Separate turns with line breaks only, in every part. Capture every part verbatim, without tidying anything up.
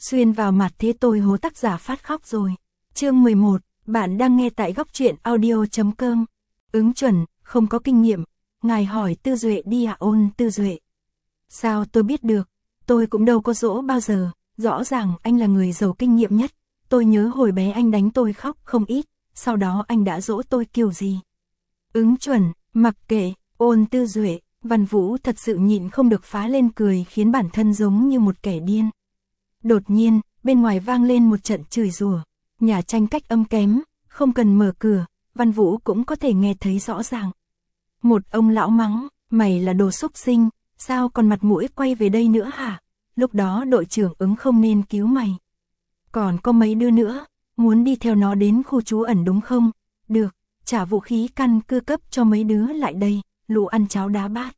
xuyên vào mặt thế tôi hố tác giả phát khóc rồi. Chương mười một, bạn đang nghe tại góc truyện audio chấm com. Ứng chuẩn, không có kinh nghiệm. Ngài hỏi Tư Duệ đi ạ. Ôn Tư Duệ. Sao tôi biết được, tôi cũng đâu có dỗ bao giờ, rõ ràng anh là người giàu kinh nghiệm nhất. Tôi nhớ hồi bé anh đánh tôi khóc không ít, sau đó anh đã dỗ tôi kiểu gì. Ứng chuẩn, mặc kệ. Ôn Tư Duệ. Văn Vũ thật sự nhịn không được phá lên cười khiến bản thân giống như một kẻ điên. Đột nhiên, bên ngoài vang lên một trận chửi rủa, nhà tranh cách âm kém, không cần mở cửa, Văn Vũ cũng có thể nghe thấy rõ ràng. Một ông lão mắng, mày là đồ xúc sinh, sao còn mặt mũi quay về đây nữa hả? Lúc đó đội trưởng Ứng không nên cứu mày. Còn có mấy đứa nữa, muốn đi theo nó đến khu trú ẩn đúng không? Được, trả vũ khí căn cứ cấp cho mấy đứa lại đây, lũ ăn cháo đá bát.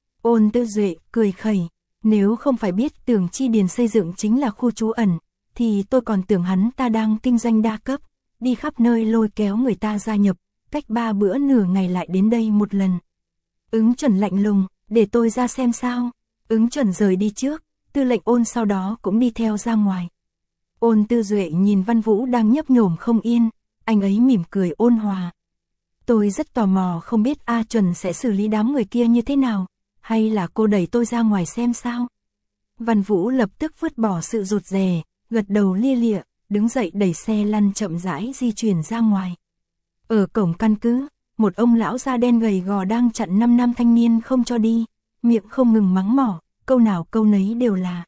Ôn Tư Duệ cười khẩy, nếu không phải biết Tưởng Chi Điền xây dựng chính là khu trú ẩn, thì tôi còn tưởng hắn ta đang kinh doanh đa cấp, đi khắp nơi lôi kéo người ta gia nhập, cách ba bữa nửa ngày lại đến đây một lần. Ứng chuẩn lạnh lùng, để tôi ra xem sao. Ứng chuẩn rời đi trước, Tư lệnh Ôn sau đó cũng đi theo ra ngoài. Ôn Tư Duệ nhìn Văn Vũ đang nhấp nhổm không yên, anh ấy mỉm cười ôn hòa. Tôi rất tò mò không biết A Chuẩn sẽ xử lý đám người kia như thế nào, hay là cô đẩy tôi ra ngoài xem sao? Văn Vũ lập tức vứt bỏ sự rụt rè, gật đầu lia lịa, đứng dậy đẩy xe lăn chậm rãi di chuyển ra ngoài. Ở cổng căn cứ, một ông lão da đen gầy gò đang chặn năm nam thanh niên không cho đi, miệng không ngừng mắng mỏ, câu nào câu nấy đều là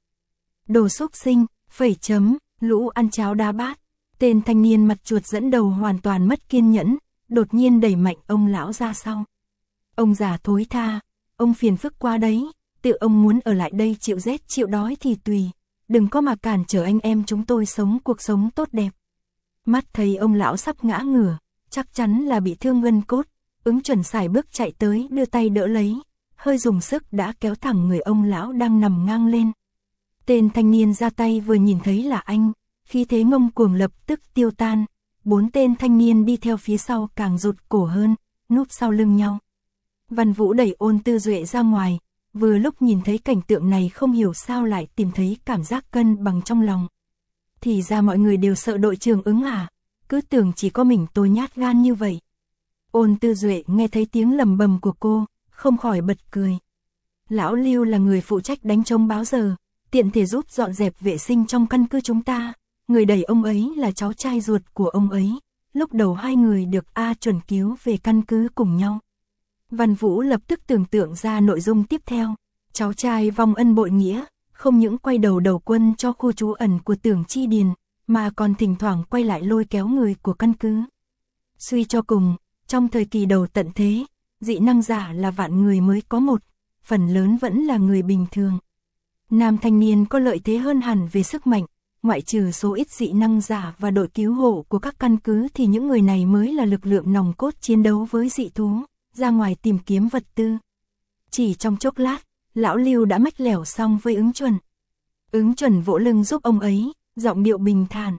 đồ xúc sinh, phẩy chấm, lũ ăn cháo đá bát. Tên thanh niên mặt chuột dẫn đầu hoàn toàn mất kiên nhẫn, đột nhiên đẩy mạnh ông lão ra sau. Ông già thối tha, ông phiền phức quá đấy, tự ông muốn ở lại đây chịu rét chịu đói thì tùy, đừng có mà cản trở anh em chúng tôi sống cuộc sống tốt đẹp. Mắt thấy ông lão sắp ngã ngửa, chắc chắn là bị thương gân cốt, Ứng chuẩn sải bước chạy tới đưa tay đỡ lấy, hơi dùng sức đã kéo thẳng người ông lão đang nằm ngang lên. Tên thanh niên ra tay vừa nhìn thấy là anh, khí thế ngông cuồng lập tức tiêu tan, bốn tên thanh niên đi theo phía sau càng rụt cổ hơn, núp sau lưng nhau. Văn Vũ đẩy Ôn Tư Duệ ra ngoài, vừa lúc nhìn thấy cảnh tượng này không hiểu sao lại tìm thấy cảm giác cân bằng trong lòng. Thì ra mọi người đều sợ đội trưởng Ứng à, cứ tưởng chỉ có mình tôi nhát gan như vậy. Ôn Tư Duệ nghe thấy tiếng lầm bầm của cô, không khỏi bật cười. Lão Lưu là người phụ trách đánh trống báo giờ, tiện thể giúp dọn dẹp vệ sinh trong căn cứ chúng ta, người đẩy ông ấy là cháu trai ruột của ông ấy, lúc đầu hai người được A Chuẩn cứu về căn cứ cùng nhau. Văn Vũ lập tức tưởng tượng ra nội dung tiếp theo, cháu trai vong ân bội nghĩa, không những quay đầu đầu quân cho khu trú ẩn của Tưởng Chi Điền, mà còn thỉnh thoảng quay lại lôi kéo người của căn cứ. Suy cho cùng, trong thời kỳ đầu tận thế, dị năng giả là vạn người mới có một, phần lớn vẫn là người bình thường. Nam thanh niên có lợi thế hơn hẳn về sức mạnh, ngoại trừ số ít dị năng giả và đội cứu hộ của các căn cứ thì những người này mới là lực lượng nòng cốt chiến đấu với dị thú, ra ngoài tìm kiếm vật tư. Chỉ trong chốc lát, lão Lưu đã mách lẻo xong với Ứng Chuẩn. Ứng Chuẩn vỗ lưng giúp ông ấy, giọng điệu bình thản.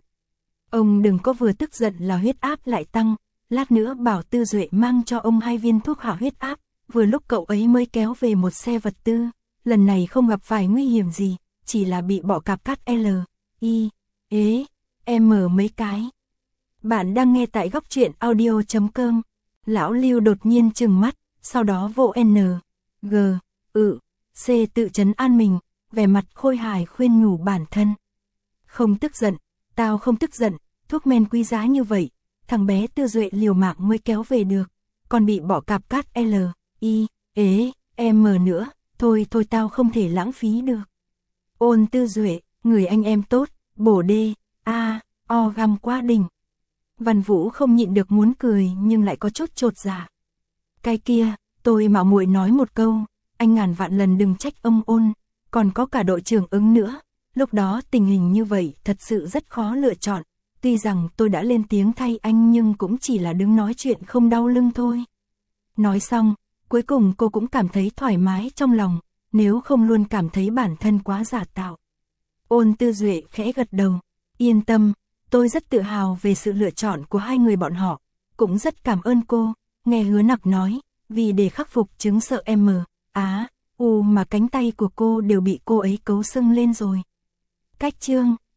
Ông đừng có vừa tức giận là huyết áp lại tăng, lát nữa bảo Tư Duệ mang cho ông hai viên thuốc hạ huyết áp, vừa lúc cậu ấy mới kéo về một xe vật tư, lần này không gặp phải nguy hiểm gì, chỉ là bị bọ cạp cắt L, I, ế, M mấy cái. Bạn đang nghe tại góc truyện audio chấm com. Lão Lưu đột nhiên trừng mắt, sau đó vỗ N, G, ự, C tự trấn an mình, vẻ mặt khôi hài khuyên nhủ bản thân. Không tức giận, tao không tức giận, thuốc men quý giá như vậy, thằng bé Tư Duệ liều mạng mới kéo về được, còn bị bọ cạp cắt L, I, ế, M nữa, thôi thôi tao không thể lãng phí được. Ôn Tư Duệ, người anh em tốt, bổ đê, A, O găm quá đỉnh. Văn Vũ không nhịn được muốn cười nhưng lại có chút chột dạ. Cái kia, tôi mạo muội nói một câu, anh ngàn vạn lần đừng trách ông Ôn, còn có cả đội trưởng Ứng nữa, lúc đó tình hình như vậy thật sự rất khó lựa chọn, tuy rằng tôi đã lên tiếng thay anh nhưng cũng chỉ là đứng nói chuyện không đau lưng thôi. Nói xong, cuối cùng cô cũng cảm thấy thoải mái trong lòng, nếu không luôn cảm thấy bản thân quá giả tạo. Ôn Tư Duệ khẽ gật đầu, yên tâm, tôi rất tự hào về sự lựa chọn của hai người bọn họ, cũng rất cảm ơn cô, nghe Hứa Nặc nói, vì để khắc phục chứng sợ M, Á, U mà cánh tay của cô đều bị cô ấy cấu sưng lên rồi. Cách chương